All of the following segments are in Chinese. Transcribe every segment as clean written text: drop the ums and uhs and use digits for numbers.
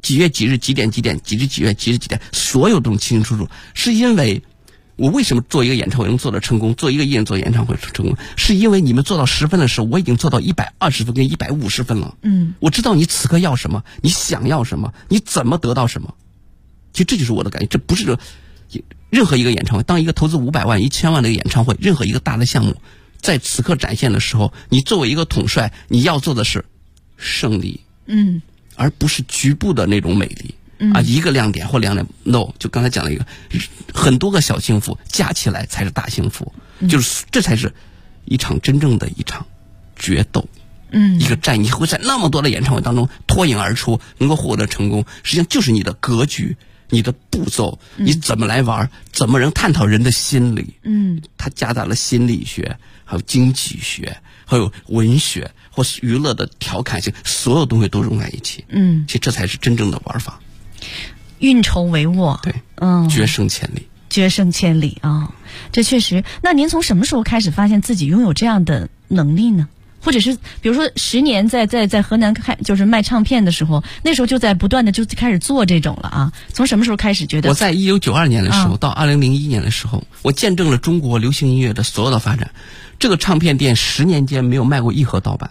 几月几日几点几点几日几月几日几点，所有都清清楚楚。是因为我为什么做一个演唱会能做得成功，做一个艺人做演唱会成功，是因为你们做到10分的时候，我已经做到120分跟150分了。我知道你此刻要什么，你想要什么，你怎么得到什么。其实这就是我的感觉，这不是任何一个演唱会，当一个投资500万、1000万的一个演唱会，任何一个大的项目，在此刻展现的时候，你作为一个统帅，你要做的是胜利，而不是局部的那种美丽。一个亮点或2点 ，no， 就刚才讲了一个，很多个小幸福加起来才是大幸福，就是这才是一场真正的一场决斗，一个战役会在那么多的演唱会当中脱颖而出，能够获得成功，实际上就是你的格局、你的步骤，你怎么来玩，怎么能探讨人的心理，它夹杂了心理学，还有经济学，还有文学或是娱乐的调侃性，所有东西都融在一起，其实这才是真正的玩法。 运筹帷幄， 对，决胜千里， 决胜千里啊！这确实。那您从什么时候开始发现自己拥有这样的能力呢？或者是比如说10年在河南就是卖唱片的时候，那时候就在不断的就开始做这种了啊？从什么时候开始觉得？ 我在1992年的时候到2001年的时候，我见证了中国流行音乐的所有的发展。这个唱片店10年间没有卖过一盒盗版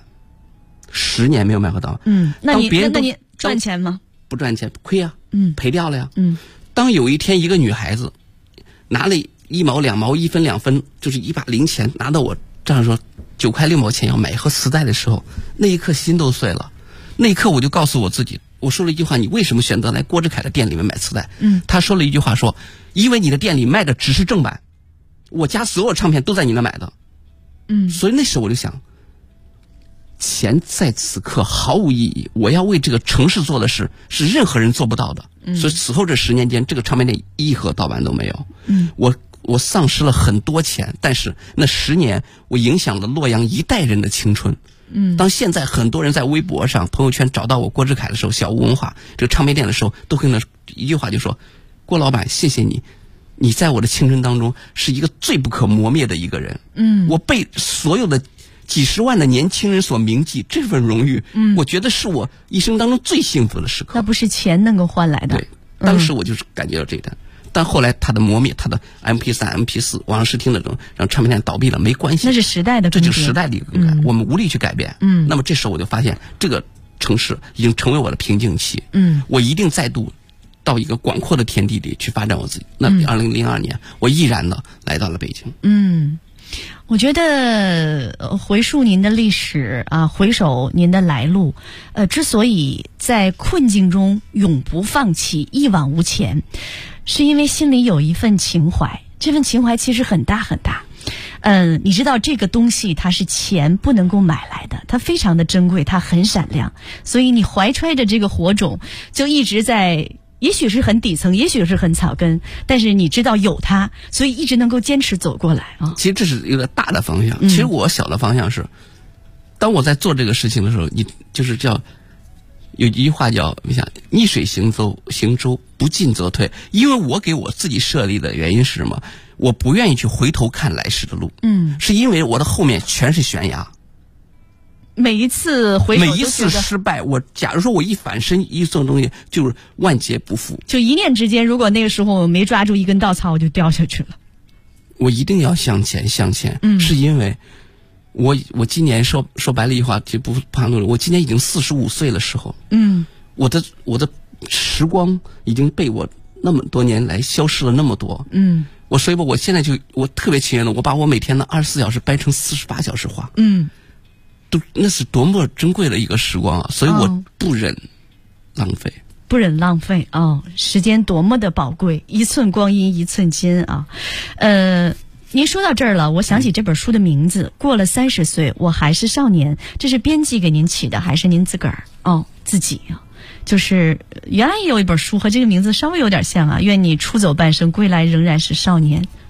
，10年没有卖过盗版。 那你赚钱吗？ 不赚钱，亏啊，赔掉了呀。当有一天一个女孩子拿了1毛2毛1分2分，就是一把零钱拿到我这样说9块6毛钱要买一盒磁带的时候，那一刻心都碎了。那一刻我就告诉我自己，我说了一句话：你为什么选择来郭志凯的店里面买磁带？他说了一句话说：因为你的店里卖的只是正版，我家所有唱片都在你那买的。所以那时候我就想，钱在此刻毫无意义，我要为这个城市做的事是任何人做不到的。所以此后这10年间，这个唱片店一盒盗版都没有。我丧失了很多钱，但是那10年我影响了洛阳一代人的青春。当现在很多人在微博上朋友圈找到我郭志凯的时候，小吴文化这个唱片店的时候，都跟他一句话就说：郭老板，谢谢你，你在我的青春当中是一个最不可磨灭的一个人。我被所有的几十万的年轻人所铭记，这份荣誉，我觉得是我一生当中最幸福的时刻。 那不是钱能够换来的。 对，当时我就是感觉到这一点。但后来它的磨灭，它的 MP3、MP4 网上试听的这种让唱片店倒闭了，没关系， 那是时代的更迭， 这就是时代的一个更改，我们无力去改变。那么这时候我就发现，这个城市已经成为我的瓶颈期。我一定再度到一个广阔的天地里去发展我自己。那2002年，我毅然的来到了北京。 我觉得回溯您的历史啊，回首您的来路，之所以在困境中永不放弃，一往无前，是因为心里有一份情怀。这份情怀其实很大很大。你知道这个东西它是钱不能够买来的，它非常的珍贵，它很闪亮，所以你怀揣着这个火种，就一直在。也许是很底层，也许是很草根，但是你知道有它，所以一直能够坚持走过来啊。 其实这是一个大的方向。其实我小的方向是，当我在做这个事情的时候，你就是叫有一句话叫“逆水行舟，不进则退”。因为我给我自己设立的原因是什么？我不愿意去回头看来时的路。是因为我的后面全是悬崖。 每一次回首， 每一次失败，假如说我一反身一做东西，就是万劫不复。就一念之间，如果那个时候我没抓住一根稻草，我就掉下去了。 我一定要向前，是因为我今年说白了一句话，就不怕努力。我今年已经45岁的时候，我的时光已经被我那么多年来消失了那么多。所以我现在我特别情愿的，我把我每天的24小时掰成48小时花。那是多么珍贵的一个时光啊！所以我不忍浪费哦，时间多么的宝贵，一寸光阴一寸金啊！您说到这儿了，我想起这本书的名字，过了30岁我还是少年，这是编辑给您起的还是您自个儿自己啊？就是原来也有一本书和这个名字稍微有点像啊，愿你出走半生，归来仍然是少年。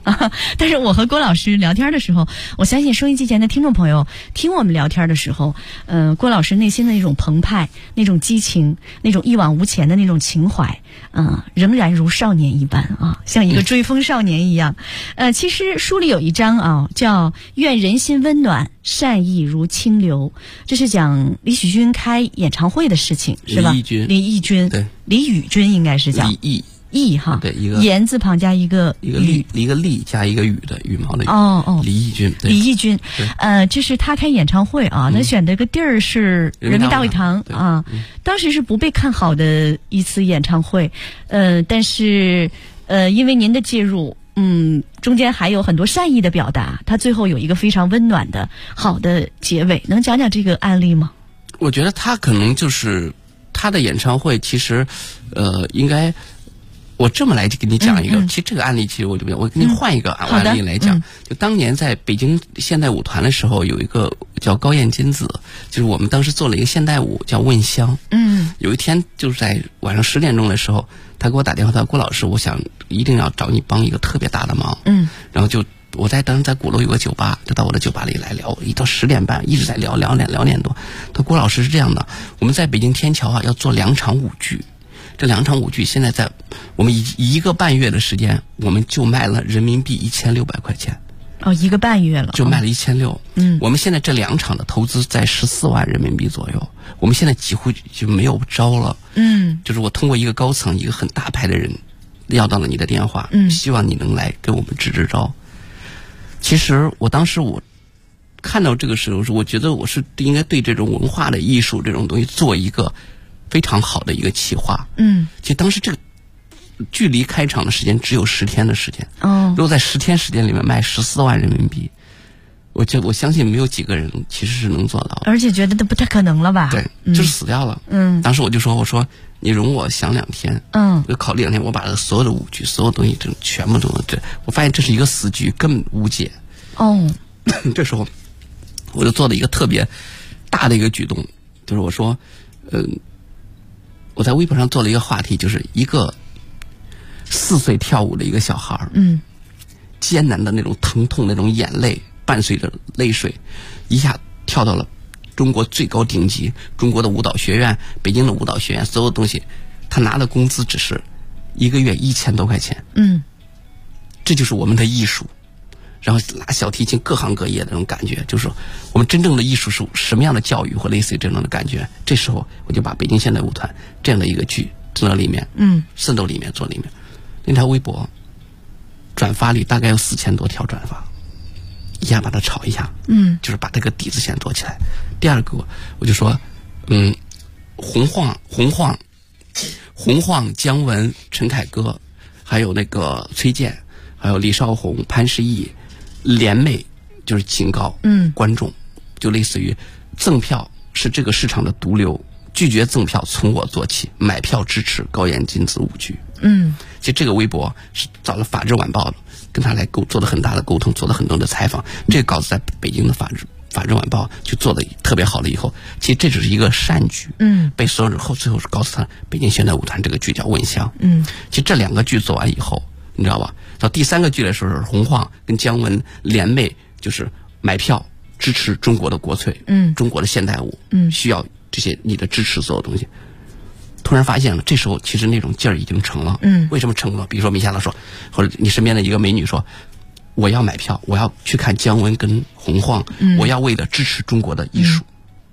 但是我和郭老师聊天的时候，我相信收音机前的听众朋友听我们聊天的时候，郭老师内心的那种澎湃、那种激情、那种一往无前的那种情怀，仍然如少年一般啊，像一个追风少年一样。其实书里有一章啊，叫“愿人心温暖，善意如清流”，这是讲李许君开演唱会的事情，是吧？李翊君， 对， 李宇君应该是叫翊哈， 对，一个言字旁加一个立加一个羽的羽毛的羽。李翊君， 李翊君，这是他开演唱会啊，他选的个地儿是人民大会堂啊，当时是不被看好的一次演唱会，但是因为您的介入，中间还有很多善意的表达，他最后有一个非常温暖的好的结尾，能讲讲这个案例吗？ 我觉得他可能就是他的演唱会，其实应该。我这么来给你讲一个，其实这个案例其实我给你换一个案例来讲，就当年在北京现代舞团的时候，有一个叫高燕金子，就是我们当时做了一个现代舞叫《问香》。有一天就是在晚上10点钟的时候，他给我打电话，他说郭老师，我想一定要找你帮一个特别大的忙。然后就我当时在鼓楼有个酒吧，就到我的酒吧里来聊，一到10点半一直在聊点多。他说郭老师是这样的，我们在北京天桥要做2场舞剧。这2场舞剧现在在我们1个半月的时间，我们就卖了人民币1600块钱。 1个半月了， 就卖了1600。我们现在这2场的投资在14万人民币左右，我们现在几乎就没有招了。就是我通过一个高层、一个很大牌的人要到了你的电话，希望你能来给我们支招。其实我当时我看到这个时候，我觉得我是应该对这种文化的艺术这种东西做一个非常好的一个企划。其实当时这个距离开场的时间只有10天的时间。如果在10天时间里面卖14万人民币，我相信没有几个人其实是能做到的， 而且觉得都不太可能了吧？ 对，就是死掉了。当时我说你容我想2天。我考虑2天，我把所有的舞剧、所有东西全部都我发现这是一个死局，根本无解。这时候我就做了一个特别大的一个举动，就是我说，我在微博上做了一个话题，就是一个4岁跳舞的一个小孩，艰难的那种疼痛，那种眼泪伴随着泪水，一下跳到了中国最高顶级，中国的舞蹈学院、北京的舞蹈学院，所有东西，他拿的工资只是1个月1000多块钱。这就是我们的艺术。然后拉小提琴，各行各业的那种感觉，就是我们真正的艺术是什么样的教育，或类似于这种的感觉。这时候我就把北京现代舞团这样的一个剧做到里面，渗透里面做里面。那条微博转发率大概有4000多条转发，一下把它炒一下，就是把这个底子先做起来。第二个我就说，洪晃、姜文、陈凯歌，还有那个崔健，还有李少红、潘石屹，联袂就是警告观众，就类似于赠票是这个市场的毒瘤，拒绝赠票从我做起，买票支持高燕金子舞剧。其实这个微博是找了《法制晚报》的，跟他来做了很大的沟通，做了很多的采访。这个稿子在北京的法制晚报就做的特别好了以后，其实这只是一个善举，被所有人最后是告诉他北京现代舞团这个剧叫《问香》。其实这2个剧做完以后，你知道吧？到第3个剧的时候，洪晃跟姜文联袂，就是买票支持中国的国粹，中国的现代舞，需要这些你的支持，所有东西。突然发现了，这时候其实那种劲儿已经成了。为什么成了？比如说米夏拉说，或者你身边的一个美女说，我要买票，我要去看姜文跟洪晃，我要为了支持中国的艺术。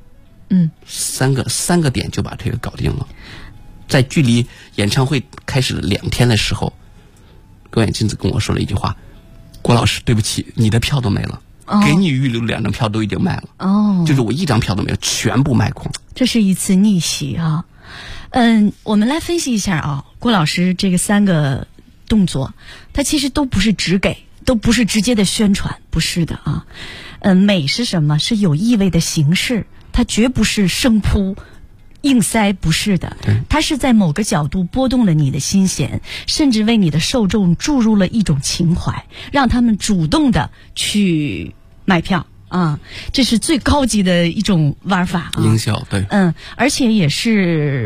三个点就把这个搞定了。在距离演唱会开始的2天的时候，高燕金子跟我说了一句话：郭老师，对不起，你的票都没了。给你预留2张票都已经卖了。就是我1张票都没有，全部卖空。 这是一次逆袭啊。我们来分析一下啊，郭老师这个3个动作，它其实都不是只给，都不是直接的宣传，不是的啊。美是什么？是有意味的形式，它绝不是生扑硬塞，不是的，它是在某个角度拨动了你的心弦，甚至为你的受众注入了一种情怀，让他们主动的去买票啊，这是最高级的一种玩法啊。 营销，对， 而且也是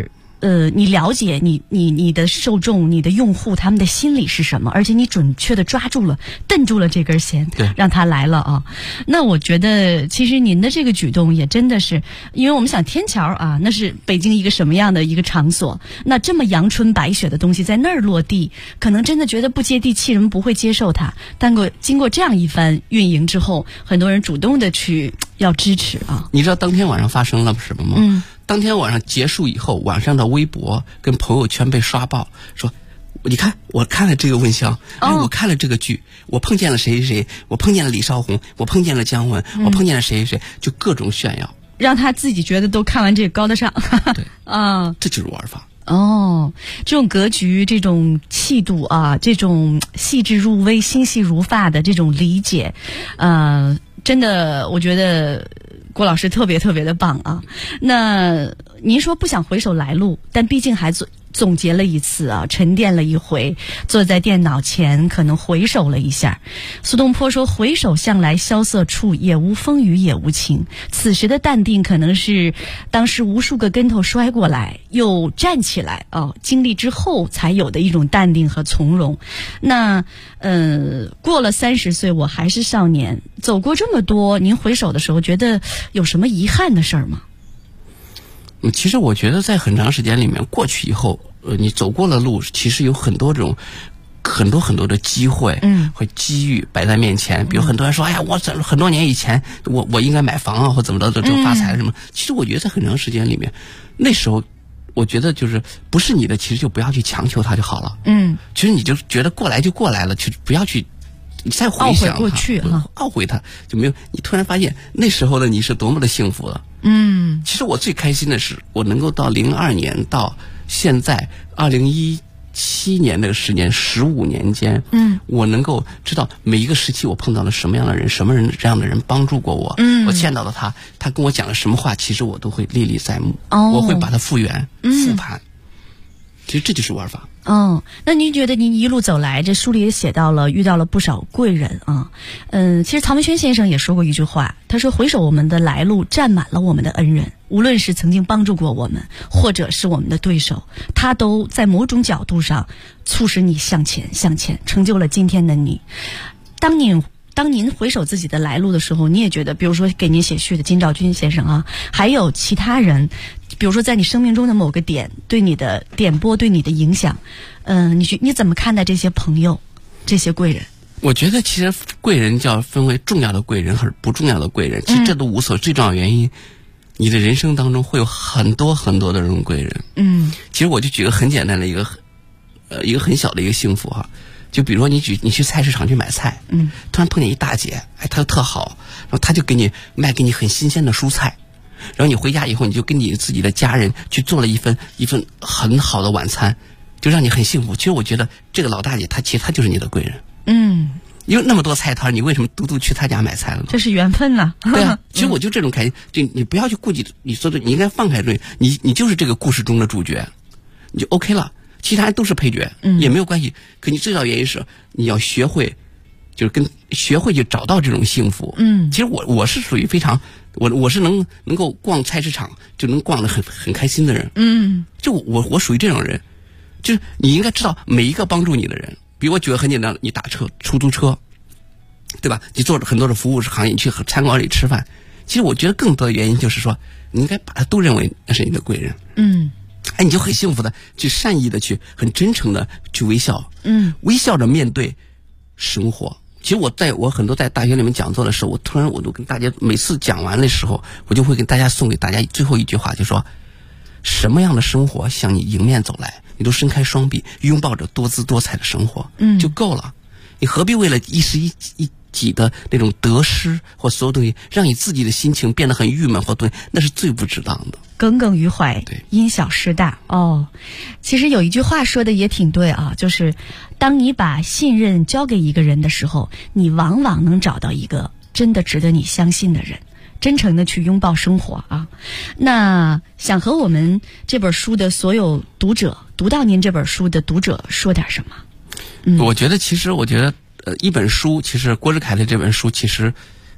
你了解你的受众、你的用户他们的心理是什么，而且你准确的抓住了、瞪住了这根弦，让他来了啊。那我觉得其实您的这个举动也真的是，因为我们想天桥啊，那是北京一个什么样的一个场所，那这么阳春白雪的东西在那儿落地，可能真的觉得不接地气，人们不会接受它。但经过这样一番运营之后，很多人主动的去要支持啊。 你知道当天晚上发生了什么吗？当天晚上结束以后，晚上的微博跟朋友圈被刷爆，说你看我看了这个问香，我看了这个剧，我碰见了谁谁谁，我碰见了李少红，我碰见了姜文，我碰见了谁谁谁，就各种炫耀， 让他自己觉得都看完这个高大上。 对啊， 这就是玩法。 这种格局、这种气度啊，这种细致入微、心细如发的这种理解，真的，我觉得郭老师特别特别的棒啊。那您说不想回首来路，但毕竟还总结了一次啊，沉淀了一回，坐在电脑前可能回首了一下。苏东坡说，回首向来萧瑟处，也无风雨也无晴。此时的淡定可能是当时无数个跟头摔过来又站起来经历之后才有的一种淡定和从容。那过了30岁我还是少年，走过这么多，您回首的时候觉得有什么遗憾的事儿吗？ 其实我觉得在很长时间里面过去以后，你走过了路，其实有很多种很多的机会和机遇摆在面前。比如很多人说，哎呀，我很多年以前我应该买房啊，或怎么着就发财什么。其实我觉得在很长时间里面，那时候我觉得就是不是你的，其实就不要去强求它就好了。其实你就觉得过来就过来了，就不要去你再回想它， 过去懊悔它就没有。你突然发现那时候的你是多么的幸福了。其实我最开心的是，我能够到02年到现在2017年的时间15年间，我能够知道每一个时期我碰到了什么样的人，什么人这样的人帮助过我，我见到了他跟我讲了什么话，其实我都会历历在目，我会把它复原、复盘。其实这就是玩法。 那您觉得您一路走来，这书里也写到了遇到了不少贵人啊。其实曹文轩先生也说过一句话，他说回首我们的来路，站满了我们的恩人，无论是曾经帮助过我们，或者是我们的对手，他都在某种角度上促使你向前，成就了今天的你。当您回首自己的来路的时候，你也觉得，比如说给您写序的金兆军先生啊，还有其他人，比如说在你生命中的某个点对你的点拨、对你的影响，你怎么看待这些朋友、这些贵人？ 我觉得其实贵人就要分为重要的贵人和不重要的贵人，其实这都无所谓。最重要的原因，你的人生当中会有很多很多的这种贵人。其实我就举个很简单的一个很小的一个幸福哈。就比如说你去菜市场去买菜，突然碰见一大姐，她就特好，然后她就给你很新鲜的蔬菜，然后你回家以后，你就跟你自己的家人去做了一份很好的晚餐，就让你很幸福。其实我觉得这个老大姐其实她就是你的贵人。因为那么多菜摊，你为什么独去她家买菜了呢？ 这是缘分呐。 对啊，其实我就这种开心，就你不要去顾忌你说的，你应该放开对，你就是这个故事中的主角，你就 OK 了。其他人都是配角，也没有关系。可你最大原因是你要学会，就是学会去找到这种幸福。其实我是属于非常，我是能够逛菜市场就能逛得很开心的人。就我属于这种人，就是你应该知道每一个帮助你的人。比如我举个很简单的，你打出租车，对吧？你做很多的服务行业，你去餐馆里吃饭。其实我觉得更多的原因就是说，你应该把他都认为那是你的贵人。你就很幸福的去善意的去很真诚的去微笑，微笑着面对生活。其实我很多在大学里面讲座的时候，我都跟大家每次讲完的时候，我就会跟大家送给大家最后一句话，就说什么样的生活向你迎面走来，你都伸开双臂拥抱着多姿多彩的生活，就够了。你何必为了一时一己的那种得失或所有东西，让你自己的心情变得很郁闷或对，那是最不值当的。 耿耿于怀， 对， 因小失大。其实有一句话说的也挺对啊，就是当你把信任交给一个人的时候，你往往能找到一个真的值得你相信的人，真诚的去拥抱生活啊。那想和我们这本书的所有读者，读到您这本书的读者说点什么？ 我觉得一本书，其实郭志凯的这本书，其实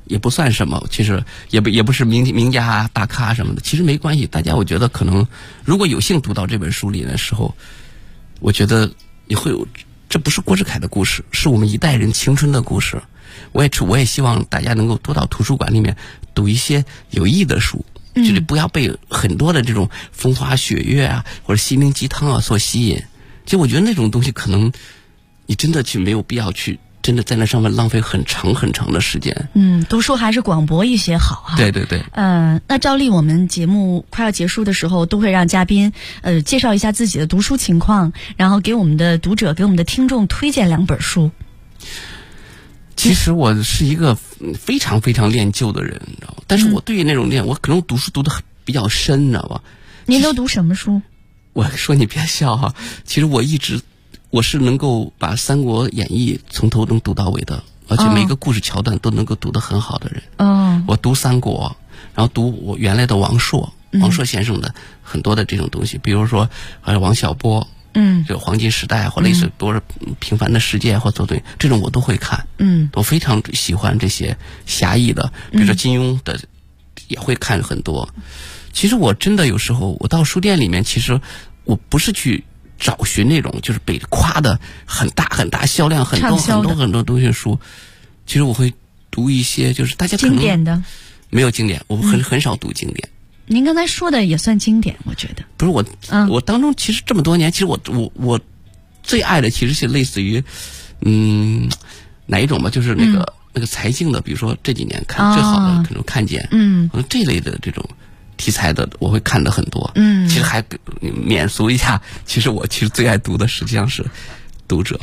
也不算什么，其实也不是名家大咖什么的，其实没关系。大家我觉得可能如果有幸读到这本书里的时候，我觉得你会有，这不是郭志凯的故事，是我们一代人青春的故事。我也希望大家能够多到图书馆里面读一些有益的书，就是不要被很多的这种风花雪月啊或者心灵鸡汤啊所吸引。其实我觉得那种东西可能你真的去没有必要去真的在那上面浪费很长很长的时间。 读书还是广博一些好啊。 对对对。 那照例我们节目快要结束的时候，都会让嘉宾介绍一下自己的读书情况，然后给我们的读者、给我们的听众推荐2本书。 其实我是一个非常非常恋旧的人，你知道吗？但是我对于那种我可能读书读得比较深，你知道吧？ 您都读什么书？ 我说你别笑哈，其实我是能够把《三国演义》从头能读到尾的，而且每个故事桥段都能够读得很好的人。我读三国，然后读我原来的王朔先生的很多的这种东西，比如说王小波。就黄金时代或类似多平凡的世界或者这种我都会看。我非常喜欢这些侠义的，比如说金庸的也会看很多。其实我真的有时候我到书店里面，其实我不是去找寻那种就是被夸的很大销量很多东西书，其实我会读一些就是大家可能经典的， 没有经典，我很少读经典。 您刚才说的也算经典，我觉得。 不是我当中其实这么多年，其实我最爱的其实是类似于哪一种吧，就是那个财经的，比如说这几年看最好的可能看见，这类的这种题材的我会看的很多。其实还免俗一下，其实最爱读的实际上是读者。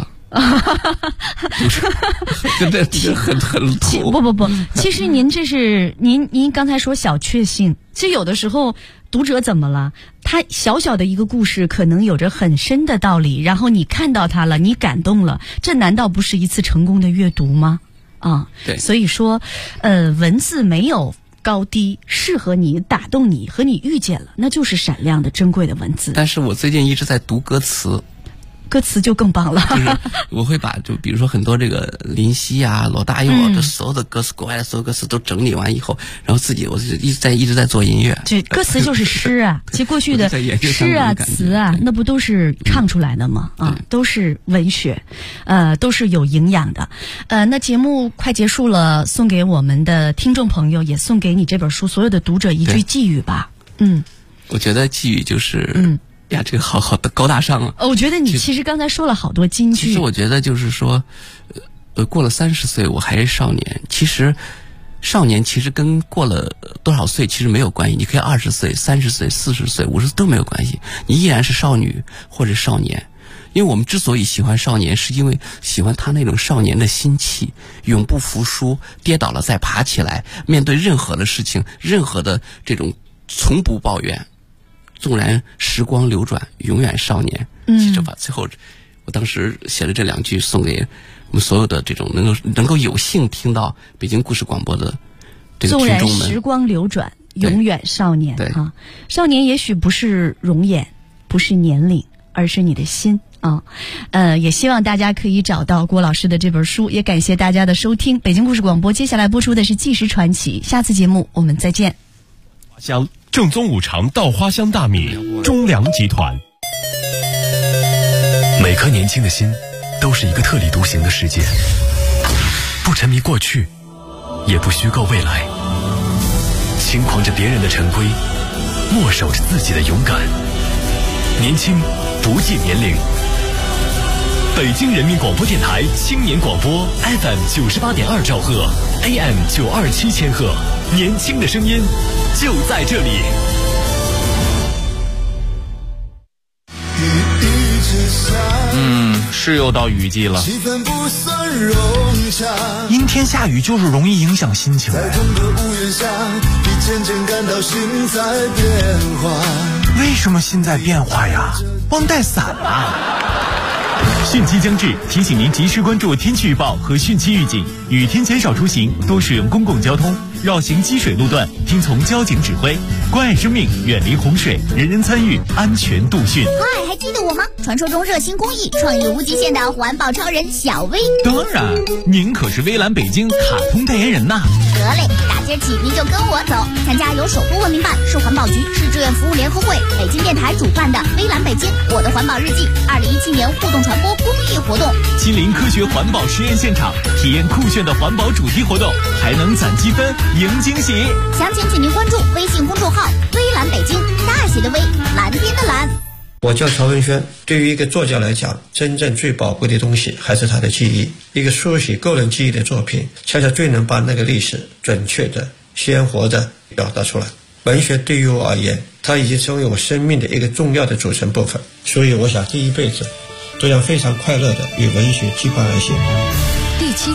真的很土。 不，其实您这是您刚才说小确幸，其实有的时候读者怎么了？他小小的一个故事可能有着很深的道理，然后你看到它了，你感动了，这难道不是一次成功的阅读吗？ 对。 所以说，文字没有高低，适合你、打动你和你遇见了，那就是闪亮的、珍贵的文字。 但是我最近一直在读歌词。 歌词就更棒了， 就是我会把比如说很多这个林夕啊、罗大佑啊，这所有的歌词，国外的所有歌词都整理完以后，然后我一直在做音乐。 这歌词就是诗啊，其实过去的诗啊、词啊，那不都是唱出来的吗？都是文学，都是有营养的。那节目快结束了，送给我们的听众朋友，也送给你这本书所有的读者一句寄语吧。 我觉得寄语就是呀，这个好的高大上啊！ 我觉得你其实刚才说了好多金句。 其实我觉得就是说，过了30岁我还是少年。其实，少年其实跟过了多少岁其实没有关系。你可以20岁、30岁、40岁、50岁都没有关系，你依然是少女或者少年。因为我们之所以喜欢少年，是因为喜欢他那种少年的心气，永不服输，跌倒了再爬起来，面对任何的事情，任何的这种从不抱怨。纵然时光流转，永远少年。其实把最后，我当时写了这2句，送给我们所有的这种能够有幸听到北京故事广播的这个听众们。 纵然时光流转，永远少年。少年也许不是容颜，不是年龄，而是你的心啊。也希望大家可以找到郭老师的这本书，也感谢大家的收听。北京故事广播接下来播出的是《纪实传奇》，下次节目我们再见。 香正宗五常稻花香大米，中粮集团。 每颗年轻的心都是一个特立独行的世界，不沉迷过去，也不虚构未来，轻狂着别人的陈规，默守着自己的勇敢。年轻不计年龄。北京人民广播电台青年广播 FM 98.2兆赫 AM 927千赫，年轻的声音就在这里。 是又到雨季了，阴天下雨就是容易影响心情。为什么心在变化呀？忘带伞啊！ 汛期将至，提醒您及时关注天气预报和汛期预警，雨天减少出行，多使用公共交通。 绕行积水路段，听从交警指挥，关爱生命，远离洪水，人人参与，安全度汛。 嗨，还记得我吗？传说中热心公益、创意无极限的环保超人小薇。 当然，您可是微蓝北京卡通代言人呐。 得嘞，打今儿起您就跟我走，参加由守护文明办、市环保局、市志愿服务联合会、北京电台主办的微蓝北京我的环保日记2017年互动传播公益活动， 亲临科学环保实验现场，体验酷炫的环保主题活动，还能攒积分赢惊喜。 详情请您关注微信公众号微蓝北京，大写的微，蓝天的蓝。 我叫曹文轩。对于一个作家来讲，真正最宝贵的东西还是他的记忆。一个书写个人记忆的作品，恰恰最能把那个历史准确的、鲜活的表达出来。文学对于我而言，它已经成为我生命的一个重要的组成部分。所以我想这一辈子都要非常快乐的与文学结伴而行。 第7